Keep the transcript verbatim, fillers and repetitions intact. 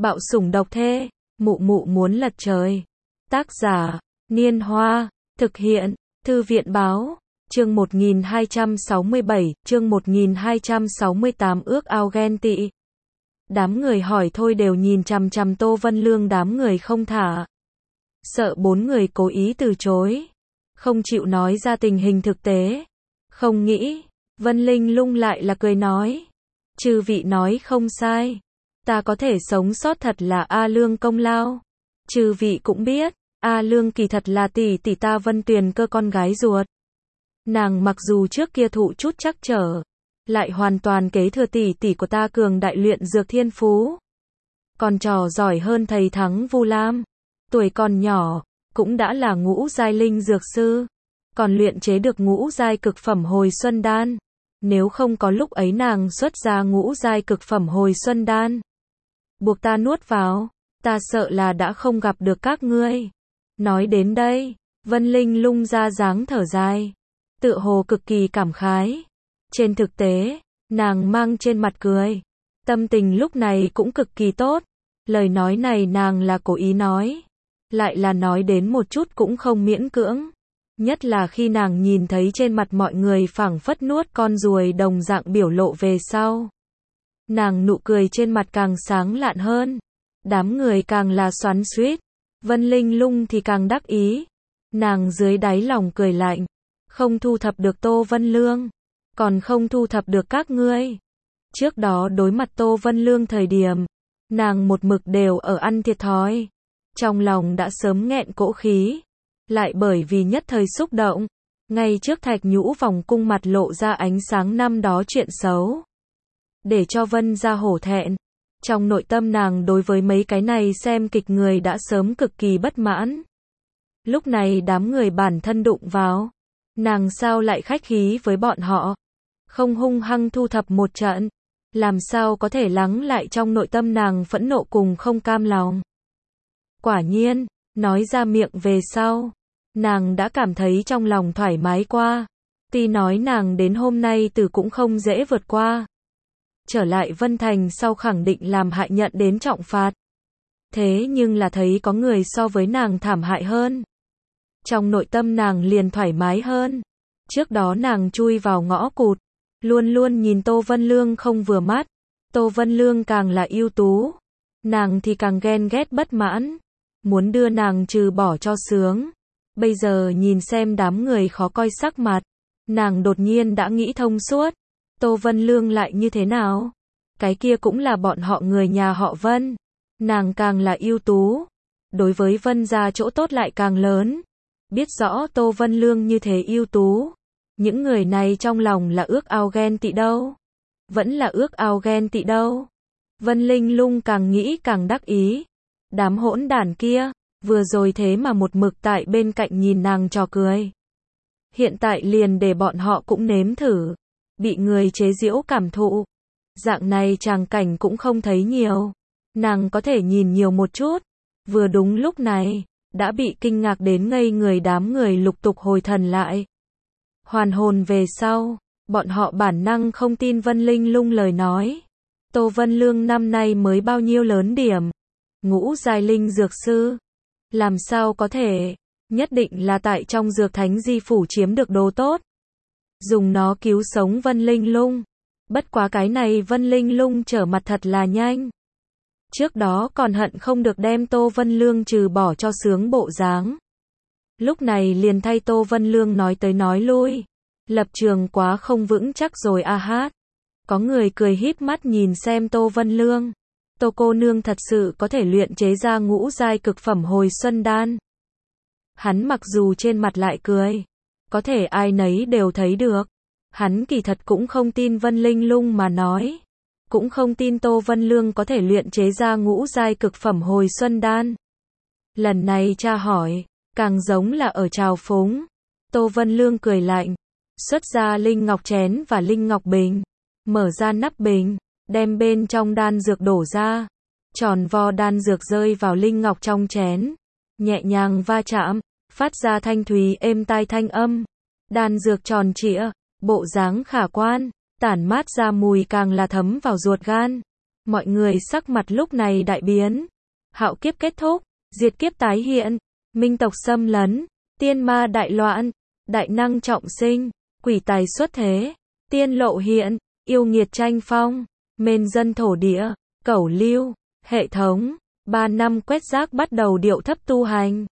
Bạo sủng độc thê, mụ mụ muốn lật trời. Tác giả, Niên Hoa, thực hiện, Thư viện Báo, chương một nghìn hai trăm sáu mươi bảy, chương một nghìn hai trăm sáu mươi tám ước ao ghen tị. Đám người hỏi thôi đều nhìn chằm chằm Tô Vân Lương, đám người không thả. Sợ bốn người cố ý từ chối, không chịu nói ra tình hình thực tế. Không nghĩ, Vân Linh Lung lại là cười nói. Chư vị nói không sai. Ta có thể sống sót thật là A Lương công lao. Chư vị cũng biết, A Lương kỳ thật là tỷ tỷ ta Vân Tuyền Cơ con gái ruột. Nàng mặc dù trước kia thụ chút trắc trở, lại hoàn toàn kế thừa tỷ tỷ của ta cường đại luyện dược thiên phú. Còn trò giỏi hơn thầy Thắng Vu Lam. Tuổi còn nhỏ, cũng đã là ngũ giai linh dược sư. Còn luyện chế được ngũ giai cực phẩm hồi xuân đan. Nếu không có lúc ấy nàng xuất ra ngũ giai cực phẩm hồi xuân đan, buộc ta nuốt vào, ta sợ là đã không gặp được các ngươi. Nói đến đây, Vân Linh Lung ra dáng thở dài, tựa hồ cực kỳ cảm khái. Trên thực tế, nàng mang trên mặt cười, tâm tình lúc này cũng cực kỳ tốt. Lời nói này nàng là cố ý nói, lại là nói đến một chút cũng không miễn cưỡng. Nhất là khi nàng nhìn thấy trên mặt mọi người phảng phất nuốt con ruồi đồng dạng biểu lộ về sau. Nàng nụ cười trên mặt càng sáng lạn hơn. Đám người càng là xoắn xuýt. Vân Linh Lung thì càng đắc ý. Nàng dưới đáy lòng cười lạnh. Không thu thập được Tô Vân Lương, còn không thu thập được các ngươi. Trước đó đối mặt Tô Vân Lương thời điểm, nàng một mực đều ở ăn thiệt thòi. Trong lòng đã sớm nghẹn cỗ khí. Lại bởi vì nhất thời xúc động, ngay trước Thạch Nhũ vòng cung mặt lộ ra ánh sáng năm đó chuyện xấu. Để cho Vân gia hổ thẹn. Trong nội tâm nàng đối với mấy cái này xem kịch người đã sớm cực kỳ bất mãn. Lúc này đám người bản thân đụng vào, nàng sao lại khách khí với bọn họ, không hung hăng thu thập một trận, làm sao có thể lắng lại trong nội tâm nàng phẫn nộ cùng không cam lòng. Quả nhiên, nói ra miệng về sau, nàng đã cảm thấy trong lòng thoải mái qua. Tuy nói nàng đến hôm nay từ cũng không dễ vượt qua. Trở lại Vân Thành sau khẳng định làm hại nhận đến trọng phạt. Thế nhưng là thấy có người so với nàng thảm hại hơn. Trong nội tâm nàng liền thoải mái hơn. Trước đó nàng chui vào ngõ cụt, luôn luôn nhìn Tô Vân Lương không vừa mắt. Tô Vân Lương càng là ưu tú, nàng thì càng ghen ghét bất mãn, muốn đưa nàng trừ bỏ cho sướng. Bây giờ nhìn xem đám người khó coi sắc mặt, nàng đột nhiên đã nghĩ thông suốt. Tô Vân Lương lại như thế nào? Cái kia cũng là bọn họ người nhà họ Vân. Nàng càng là ưu tú, đối với Vân gia chỗ tốt lại càng lớn. Biết rõ Tô Vân Lương như thế ưu tú, những người này trong lòng là ước ao ghen tị đâu. Vẫn là ước ao ghen tị đâu. Vân Linh Lung càng nghĩ càng đắc ý. Đám hỗn đản kia, vừa rồi thế mà một mực tại bên cạnh nhìn nàng trò cười. Hiện tại liền để bọn họ cũng nếm thử, bị người chế giễu cảm thụ. Dạng này tràng cảnh cũng không thấy nhiều. Nàng có thể nhìn nhiều một chút. Vừa đúng lúc này, đã bị kinh ngạc đến ngây người, đám người lục tục hồi thần lại. Hoàn hồn về sau, bọn họ bản năng không tin Vân Linh Lung lời nói. Tô Vân Lương năm nay mới bao nhiêu lớn điểm? Ngũ giai linh dược sư. Làm sao có thể? Nhất định là tại trong dược thánh di phủ chiếm được đồ tốt. Dùng nó cứu sống Vân Linh Lung. Bất quá cái này Vân Linh Lung trở mặt thật là nhanh. Trước đó còn hận không được đem Tô Vân Lương trừ bỏ cho sướng bộ dáng. Lúc này liền thay Tô Vân Lương nói tới nói lui. Lập trường quá không vững chắc rồi a hát. Có người cười híp mắt nhìn xem Tô Vân Lương. Tô cô nương thật sự có thể luyện chế ra ngũ giai cực phẩm hồi xuân đan. Hắn mặc dù trên mặt lại cười, có thể ai nấy đều thấy được. Hắn kỳ thật cũng không tin Vân Linh Lung mà nói. Cũng không tin Tô Vân Lương có thể luyện chế ra ngũ giai cực phẩm hồi xuân đan. Lần này tra hỏi, càng giống là ở trào phúng. Tô Vân Lương cười lạnh, xuất ra linh ngọc chén và linh ngọc bình. Mở ra nắp bình, đem bên trong đan dược đổ ra. Tròn vo đan dược rơi vào linh ngọc trong chén. Nhẹ nhàng va chạm, phát ra thanh thúy êm tai thanh âm. Đan dược tròn trịa, bộ dáng khả quan, tản mát ra mùi càng là thấm vào ruột gan. mọi người sắc mặt lúc này đại biến. Hạo kiếp kết thúc, diệt kiếp tái hiện, minh tộc xâm lấn, tiên ma đại loạn, đại năng trọng sinh, quỷ tài xuất thế, tiên lộ hiện, yêu nghiệt tranh phong, mền dân thổ địa, cẩu lưu, hệ thống, ba năm quét rác bắt đầu điệu thấp tu hành.